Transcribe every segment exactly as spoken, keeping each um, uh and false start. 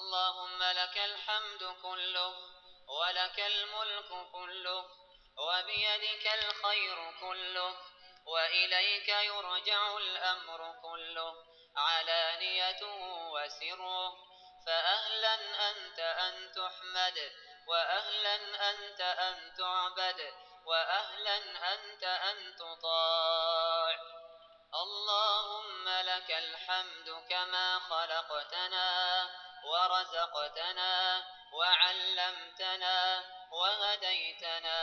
اللهم لك الحمد كله ولك الملك كله وبيدك الخير كله وإليك يرجع الأمر كله علانيته وسره فأهلا أنت أن تحمد وأهلا أنت أن تعبد وأهلا أنت أن تطاع. اللهم لك الحمد كما خلقتنا ورزقتنا وعلمتنا وهديتنا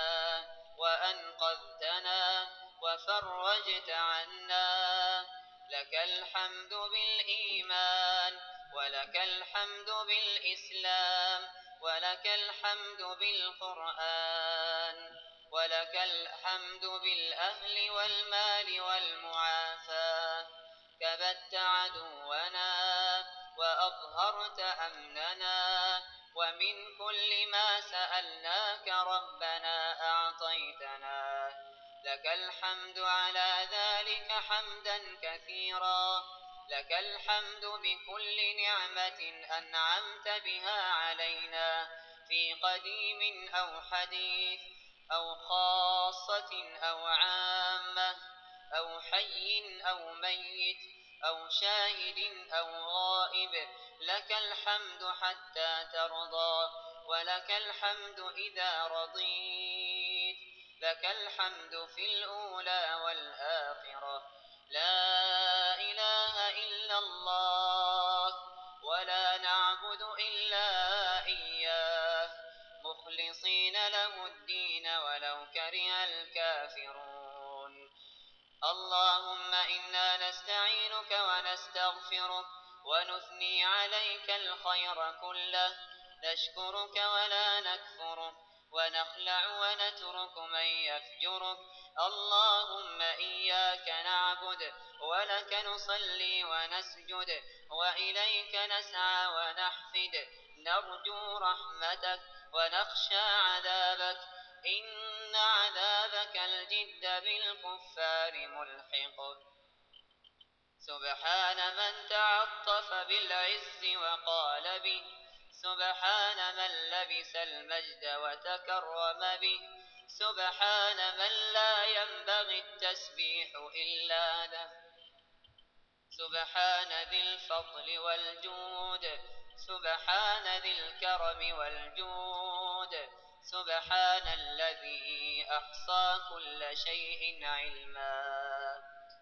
وأنقذتنا وفرجت عنا. لك الحمد بالإيمان ولك الحمد بالإسلام ولك الحمد بالقرآن ولك الحمد بالأهل والمال والمعافاة. كبت عدونا وأظهرت أمننا ومن كل ما سألناك ربنا أعطيتنا. لك الحمد على ذلك حمدا كثيرا. لك الحمد بكل نعمة أنعمت بها علينا في قديم أو حديث أو خاصة أو عامة أو حي أو ميت أو شاهد أو غائب. لك الحمد حتى ترضى ولك الحمد إذا رضيت. لك الحمد في الأولى والآخرة. لا إله إلا الله ولا نعبد إلا إياه مخلصين له الدين ولو كره الكافرون. اللهم إنا نستعينك ونستغفرك ونثني عليك الخير كله. نشكرك ولا نكفرك ونخلع ونترك من يفجرك. اللهم إياك نعبد ولك نصلي ونسجد وإليك نسعى ونحفد. نرجو رحمتك ونخشى عذابك إن عذابك الجد بالكفار ملحق. سبحان من تعطف بالعز وقال به. سبحان من لبس المجد وتكرم به. سبحان من لا ينبغي التسبيح إلا له. سبحان ذي الفضل والجود. سبحان ذي الكرم والجود. سبحان الذي أحصى كل شيء علما.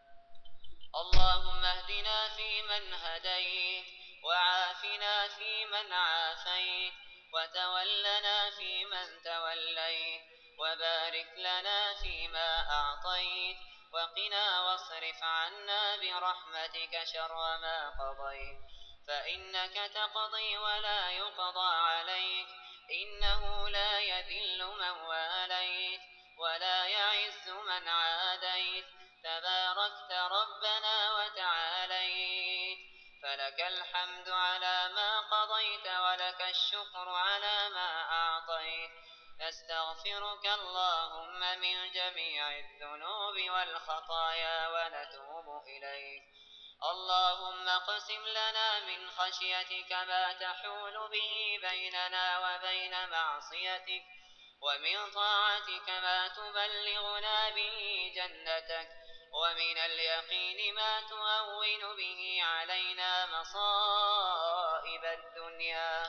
اللهم اهدنا فيمن هديت وعافنا فيمن عافيت وتولنا فيمن توليت وبارك لنا فيما أعطيت وقنا واصرف عنا برحمتك شر ما قضيت فإنك تقضي ولا يقضى عليك إنه لا يذل من واليت ولا يعز من عاديت تباركت ربنا وتعاليت. فلك الحمد على ما قضيت ولك الشكر على ما أعطيت. نستغفرك اللهم من جميع الذنوب والخطايا ونتوب إليك. اللهم اقسم لنا من خشيتك ما تحول به بيننا وبين معصيتك ومن طاعتك ما تبلغنا به جنتك ومن اليقين ما تهون به علينا مصائب الدنيا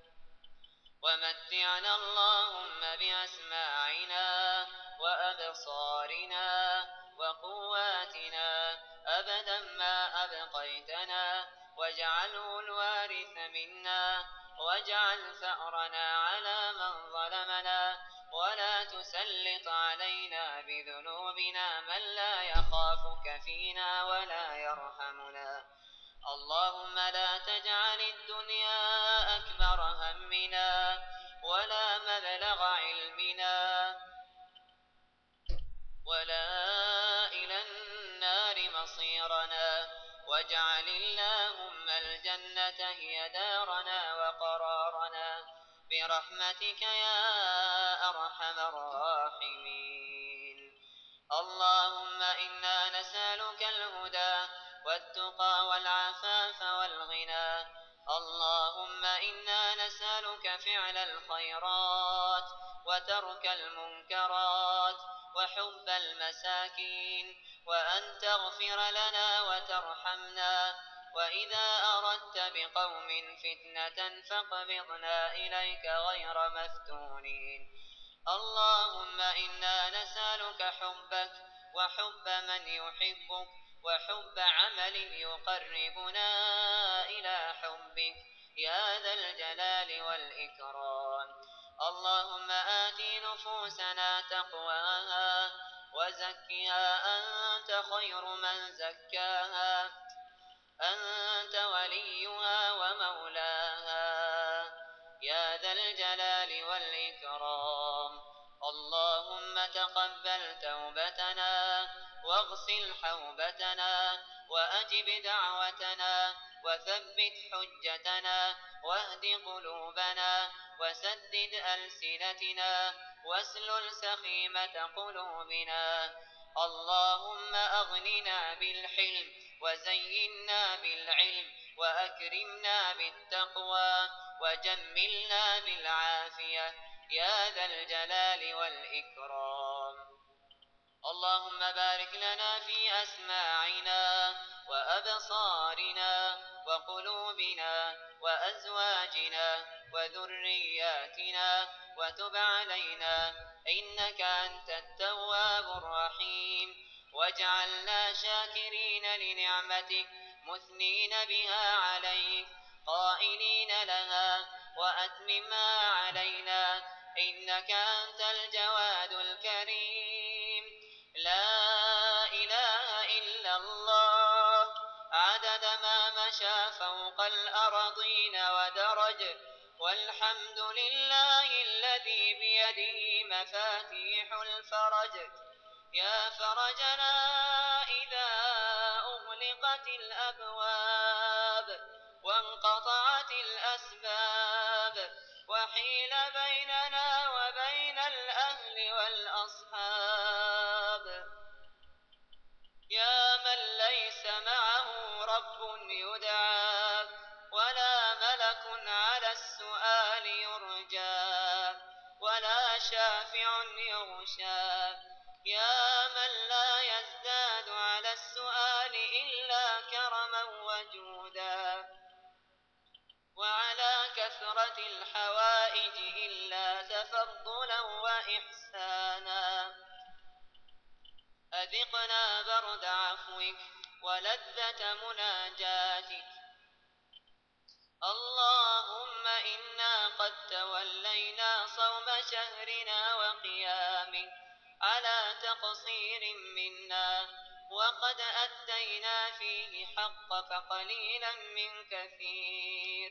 ومتعنا اللهم بأسماعنا وأبصارنا وقواتنا أبدا ما أبقيتنا واجعله الوارث منا واجعل ثأرنا على من ظلمنا ولا تسلط علينا بذنوبنا من لا يخافك فينا ولا يرحمنا. اللهم لا تجعل الدنيا أكبر همنا ولا مبلغ علمنا ولا إلى النار مصيرنا واجعل اللهم الجنة هي دارنا وقرارنا برحمتك يا أرحم الراحمين. اللهم إنا نسألك الهدى والتقى والعفاف والغنى اللهم إنا نسألك فعل الخيرات وترك المنكرات وحب المساكين، وأن تغفر لنا وترحمنا، وإذا أردت بقوم فتنة فاقبضنا إليك غير مفتونين. اللهم إنا نسألك حبك وحب من يحبك وحب عمل يقربنا إلى حبك يا ذا الجلال والإكرام. اللهم آت نفوسنا تقواها وزكها أنت خير من زكاها، أنت وليها ومولاها يا ذا الجلال والإكرام. اللهم تقبل توبتنا واغسل حوبتنا وأجب دعوتنا وثبت حجتنا واهد قلوبنا وسدد ألسنتنا واسلل سخيمة قلوبنا. اللهم أغننا بالحلم وزينا بالعلم وأكرمنا بالتقوى وجملنا بالعافية يا ذا الجلال والإكرام. اللهم بارك لنا في أسماعنا وأبصارنا وقلوبنا وأزواجنا وذرياتنا وتب علينا إنك أنت التواب الرحيم، واجعلنا شاكرين لنعمتك مثنين بها عليك قائلين لها وأتممها علينا إنك أنت الجواد الكريم. لا إله إلا الله عدد ما مشى فوق الأرضين ودرج، والحمد لله الذي بيده مفاتيح الفرج. يا فرجنا إذا أغلقت الأبواب وانقطعت الأسباب وحيل بيننا وبين الأهل والأصحاب. يا من ليس معه رب يدعى ولا ملك على السؤال يرجى ولا شافع يغشى، يا من لا يزداد على السؤال إلا كرما وجودا وعلى كثرة الحوائج إلا تفضلا وإحسانا. أذقنا برد عفوك ولذة مناجاتك. اللهم إنا قد تولينا صوم شهرنا وقيامه على تقصير منا، وقد أدينا فيه حقك قليلا من كثير،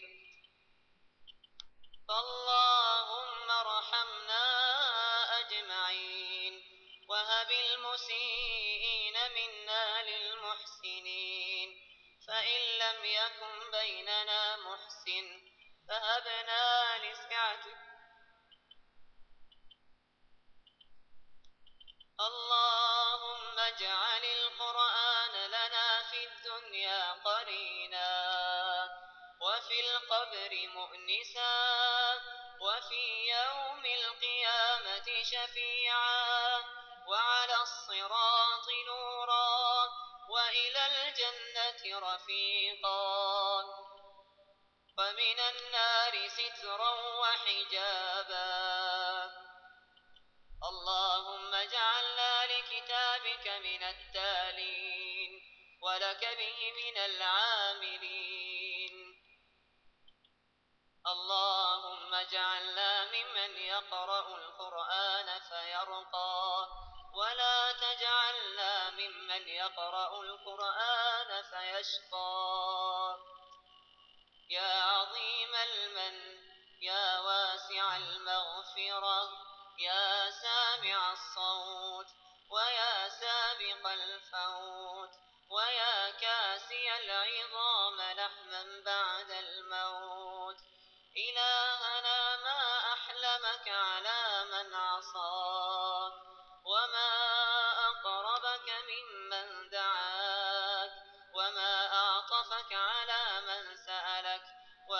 فاللهم ارحمنا أجمعين وهب المسيئين منا للمحسنين، فإن لم يكن بيننا محسن فهبنا لسعته. اللهم اجعل القرآن لنا في الدنيا قرينا وفي القبر مؤنسا وفي يوم القيامة شفيعا وعلى الصراط نورا وإلى الجنة رفيقا ومن النار سترا وحجابا. اللهم اجعلنا لكتابك من التالين ولك به من العاملين. اللهم اجعلنا ممن يقرأ القرآن فيرقى ولا تجعلنا ممن يقرأ القرآن فيشقى. يا عظيم المن يا واسع المغفرة يا سامع الصوت ويا سابق الفوت ويا كاسي العظام لحما بعد الموت، إلهنا ما أحلمك على من عصاك وما أقربك ممن دعاك وما أعطفك على من سألك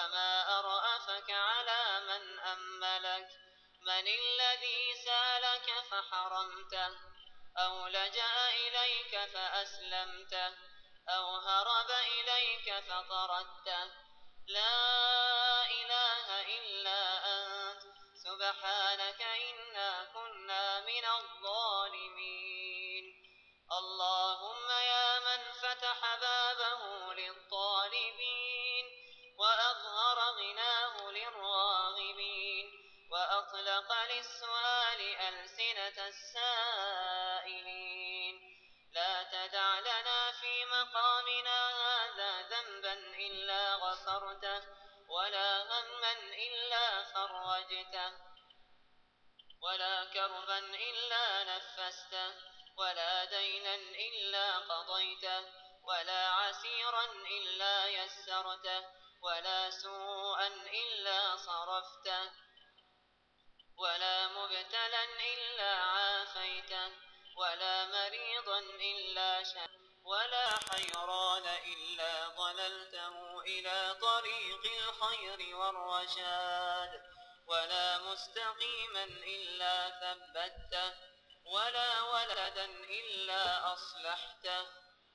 فضلك على من أملك. من الذي سالك فحرمته أو لجأ إليك فأسلمته أو هرب إليك فطردته؟ لا إله إلا أنت سبحانك إنا كنا من الظالمين. اللهم يا من فتح بابه للطالبين وأظهر غناه للراغبين وأطلق للسؤال ألسنة السائلين، لا تدع لنا في مقامنا هذا ذنبا إلا غفرته ولا هما إلا فرجته ولا كربا إلا نفسته ولا دينا إلا قضيته ولا عسيرا إلا يسرته ولا سوءا إلا صرفته ولا مبتلا إلا عافيته ولا مريضا إلا شفيته ولا حيران إلا ضللته إلى طريق الخير والرشاد ولا مستقيما إلا ثبته ولا ولدا إلا أصلحته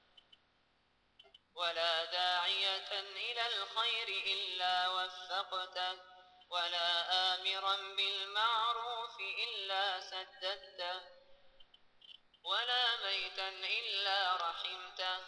ولا داعية إلى الخير إلا وفقته ولا آمرا بالمعروف إلا سددته ولا ميتا إلا رحمته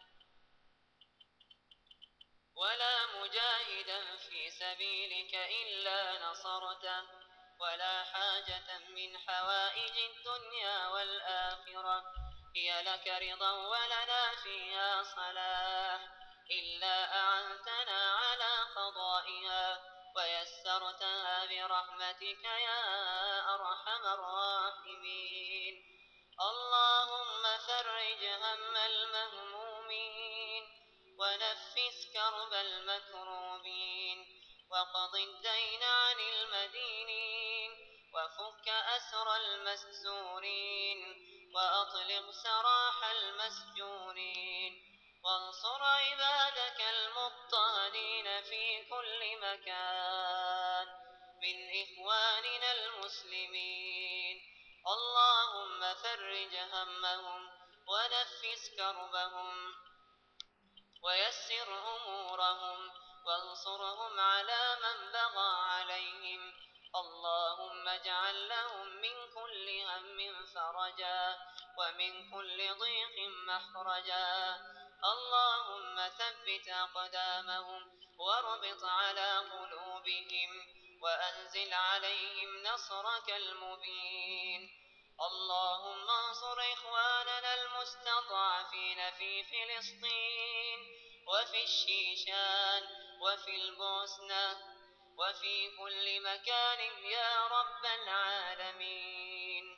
ولا مجاهدا في سبيلك إلا نصرته ولا حاجة من حوائج الدنيا والآخرة هي لك رضا ولنا فيها صلاح إلا أعنتنا على قضائها ويسرتها برحمتك يا أرحم الراحمين. اللهم فرج هم المهمومين ونفس كرب المكروبين وقض الدين عن المدينين وفك أسر المسجورين وأطلق سراح المسجونين وانصر عبادك المضطهدين في كل مكان من إخواننا المسلمين. اللهم فرج همهم ونفس كربهم ويسر أمورهم وانصرهم على من بغى عليهم. اللهم اجعل لهم من كل هم فرجا ومن كل ضيق مخرجا. اللهم ثبت أقدامهم واربط على قلوبهم وأنزل عليهم نصرك المبين. اللهم انصر إخواننا المستضعفين في فلسطين وفي الشيشان وفي البوسنة وفي كل مكان يا رب العالمين.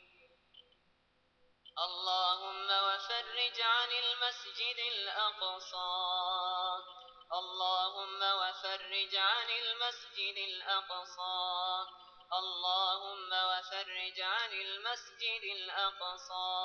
اللهم وفرج عن المسجد الأقصى اللهم وفرج عن المسجد الأقصى اللهم وفرج عن المسجد الأقصى.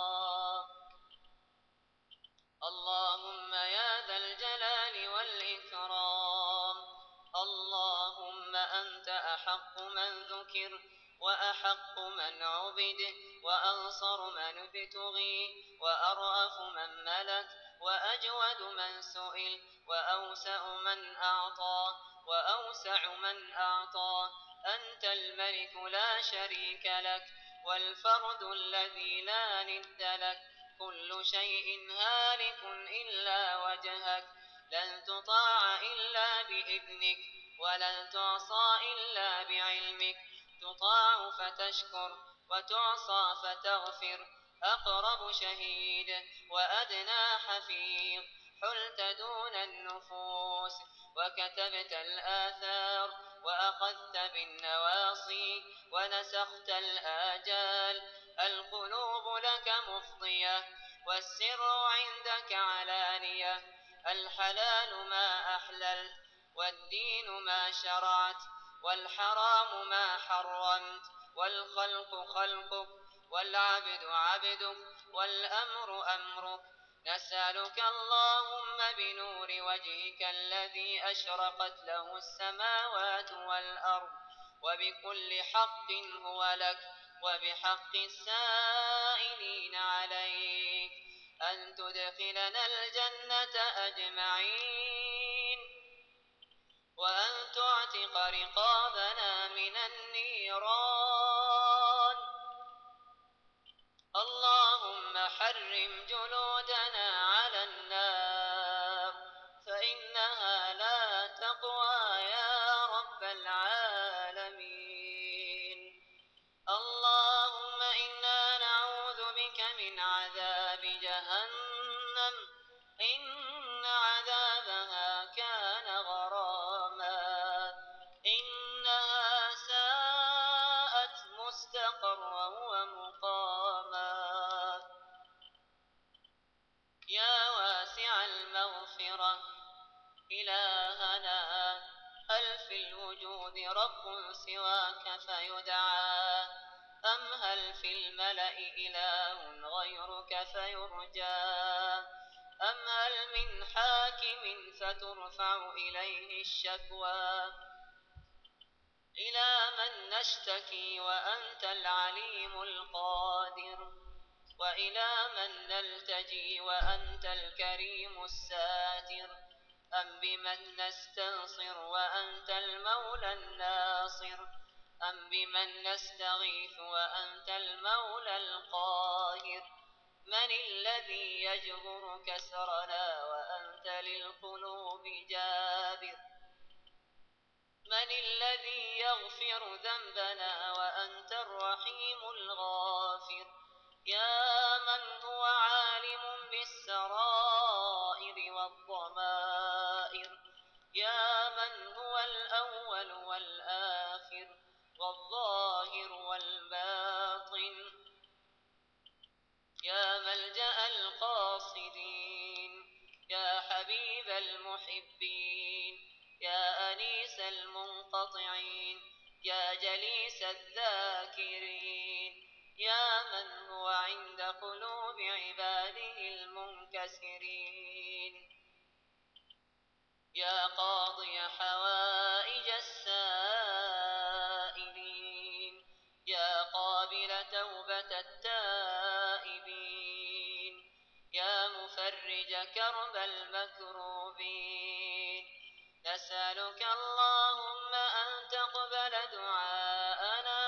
اللهم يا ذا الجلال والإكرام. اللهم أنت أحق من ذكر وأحق من عبد وأنصر من ابتغي وأرأف من ملك وأجود من سئل وأوسع من أعطى وأوسع من أعطى. أنت الملك لا شريك لك والفرد الذي لا ند لك. كل شيء هالك إلا وجهك لن تطاع إلا بإذنك ولن تعصى إلا بعلمك. تطاع فتشكر وتعصى فتغفر. أقرب شهيد وأدنى حفيظ. حلت دون النفوس وكتبت الآثار وأخذت بالنواصي ونسخت الآجال. القلوب لك مفضية والسر عندك علانية. الحلال ما أحللت والدين ما شرعت والحرام ما حرمت. والخلق خلقك والعبد عبدك والأمر أمرك. نسألك اللهم بنور وجهك الذي أشرقت له السماوات والأرض وبكل حق هو لك وبحق السائلين عليك أن تدخلنا الجنة أجمعين وأن تعتق رقابنا من النيران. اللهم حرم جلودنا على النار فإنها لا تقوى يا رب العالمين. اللهم إنا نعوذ بك من عذاب جهنم إن عذابها كان غراما إنها ساءت مستقرا ومقاما. يا واسع المغفرة إلهنا هل في الوجود رب سواك فيدعى أم هل في الملأ إله غيرك فيرجى أم هل من حاكم فترفع إليه الشكوى. إلى من نشتكي وأنت العليم القادر وإلى من نلتجي وأنت الكريم الساتر أم بمن نستنصر وأنت المولى الناصر أم بمن نستغيث وأنت المولى القاهر. من الذي يجبر كسرنا وأنت للقلوب جابر. من الذي يغفر ذنبنا وأنت الرحيم الغافر. يا من هو عالم بالسرائر والضمائر. يا من هو الأول والآخر والظاهر والباطن. يا ملجأ القاصدين. يا حبيب المحبين. يا أنيس المنقطعين. يا جليس الذاكرين. يا من هو عند قلوب عباده المنكسرين. يا قاضي حوائج السائلين. يا قابل توبة التائبين. يا مفرج كرب المكروبين. نسألك اللهم أن تقبل دعاءنا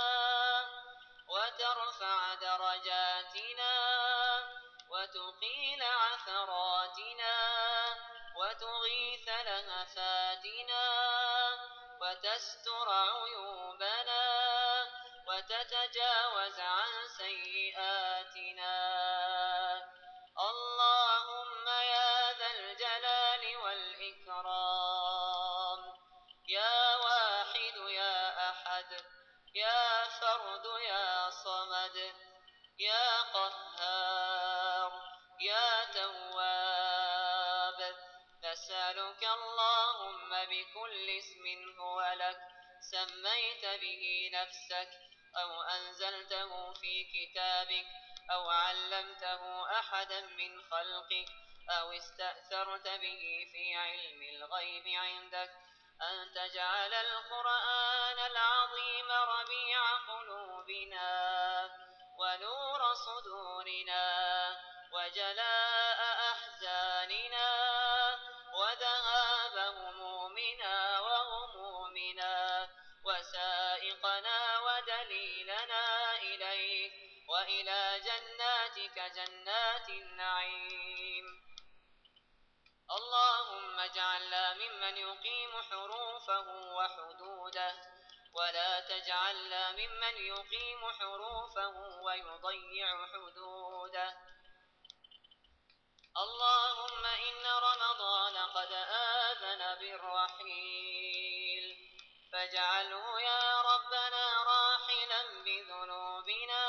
وترفع درجاتنا وتقيل عثراتنا وتغيث لهفاتنا وتستر عيوبنا وتتجاوز عن سيئاتنا. اللهم يا ذا الجلال والإكرام يا واحد يا أحد يا فرد يا صمد يا قهار يا تواب. نسألك اللهم بكل اسم هو لك سميت به نفسك أو أنزلته في كتابك أو علمته أحدا من خلقك أو استأثرت به في علم الغيب عندك أن تجعل القرآن العظيم ربيع قلوبنا ونور صدورنا وجلاء أحزاننا وذهاب همومنا وغمومنا وسائقنا ودليلنا إليك وإلى جناتك جنات النعيم. اللهم اجعلنا ممن يقيم حروفه وحدوده ولا تجعلنا ممن يقيم حروفه ويضيع حدوده. اللهم إن رمضان قد آذن بالرحيل فاجعله يا ربنا راحلا بذنوبنا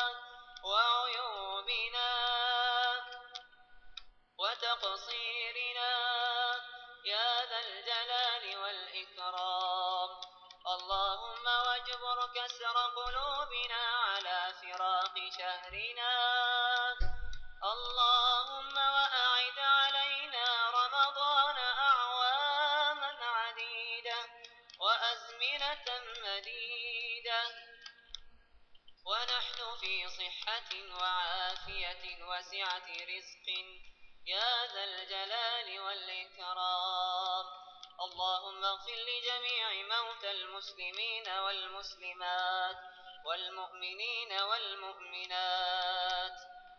وعيوبنا وتقصيرنا يا ذا الجلال والإكرام. اللهم واجبر كسر قلوبنا على فراق شهرنا. اللهم مديدة ونحن في صحة وعافية وسعة رزق يا ذا الجلال والإكرام. اللهم اغفر لجميع موتى المسلمين والمسلمات والمؤمنين والمؤمنات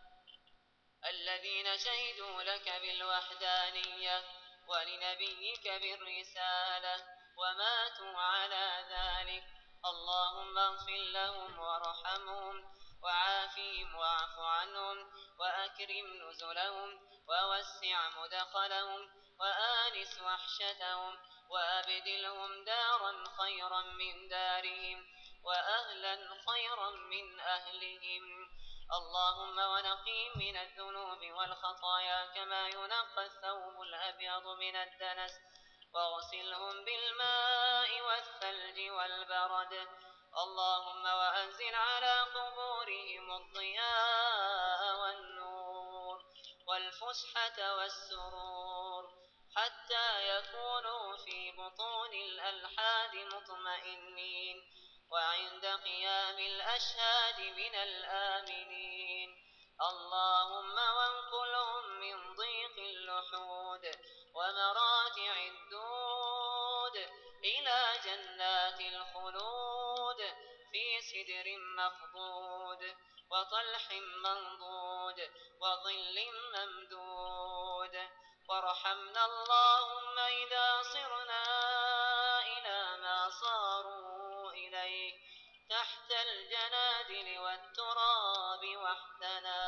الذين شهدوا لك بالوحدانية ولنبيك بالرسالة وماتوا على ذلك. اللهم اغفر لهم وارحمهم وعافهم واعف عنهم وأكرم نزلهم ووسع مدخلهم وآنس وحشتهم وأبدلهم دارا خيرا من دارهم وأهلا خيرا من أهلهم. اللهم ونقيهم من الذنوب والخطايا كما ينقى الثوب الأبيض من الدنس واغسلهم بالماء والثلج والبرد. اللهم وأنزل على قبورهم الضياء والنور والفسحة والسرور حتى يكونوا في بطون الألحاد مطمئنين وعند قيام الأشهاد من الآمنين. اللهم وانقلهم من ضيق اللحود ومراتع الدود إلى جنات الخلود في سدر مخضود وطلح منضود وظل ممدود. وارحمنا اللهم إذا صرنا إلى ما صاروا إليه تحت الجنادل والتراب وحدنا.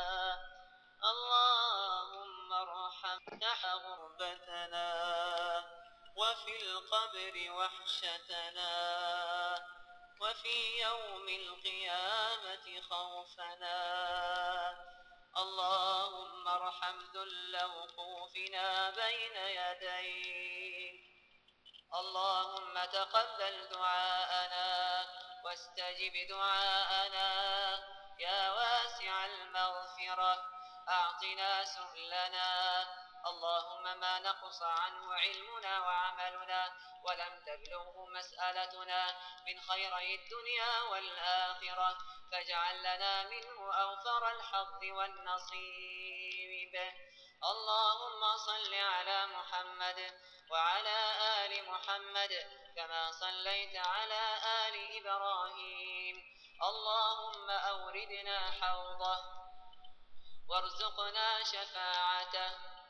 اللهم ارحمنا غربتنا وفي القبر وحشتنا وفي يوم القيامة خوفنا. اللهم ارحم ذل وقوفنا بين يديك. اللهم تقبل دعاءنا واستجب دعاءنا يا واسع المغفرة أعطنا سؤلنا. اللهم ما نقص عنه علمنا وعملنا ولم تبلغه مسألتنا من خيري الدنيا والآخرة فاجعل لنا منه أوفر الحظ والنصيب. اللهم صل على محمد وعلى آل محمد كما صليت على آل إبراهيم. اللهم أوردنا حوضه وارزقنا شفاعته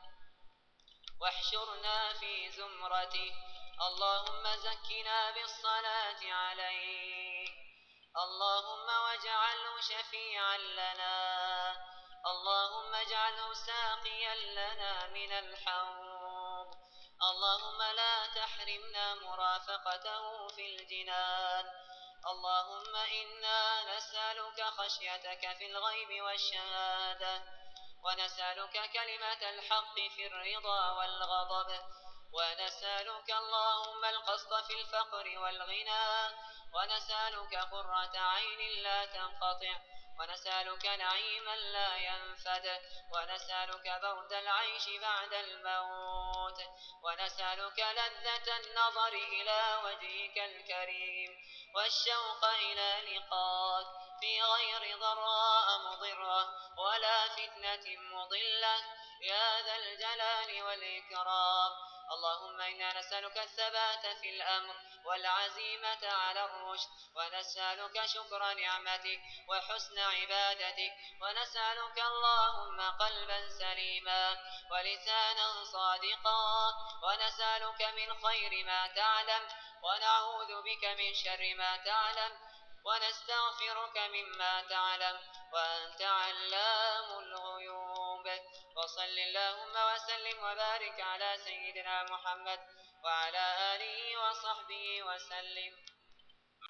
واحشرنا في زمرته. اللهم زكنا بالصلاة عليه. اللهم واجعله شفيعا لنا. اللهم اجعله ساقيا لنا من الحوض. اللهم لا تحرمنا مرافقته في الجنان. اللهم إنا نسألك خشيتك في الغيب والشهادة ونسألك كلمة الحق في الرضا والغضب ونسألك اللهم القصد في الفقر والغنى ونسألك قرة عين لا تنقطع ونسألك نعيما لا ينفد ونسألك برد العيش بعد الموت ونسألك لذة النظر إلى وجهك الكريم والشوق إلى لقاك في غير ضراء مضرة ولا فتنة مضلة يا ذا الجلال والإكرام. اللهم إنا نسألك الثبات في الأمر والعزيمة على الرشد ونسألك شكر نعمتك وحسن عبادتك ونسألك اللهم قلبا سليما ولسانا صادقا ونسألك من خير ما تعلم ونعوذ بك من شر ما تعلم ونستغفرك مما تعلم وأنت علام الغيوب. وصل اللهم وسلم وبارك على سيدنا محمد وعلى آله وصحبه وسلم.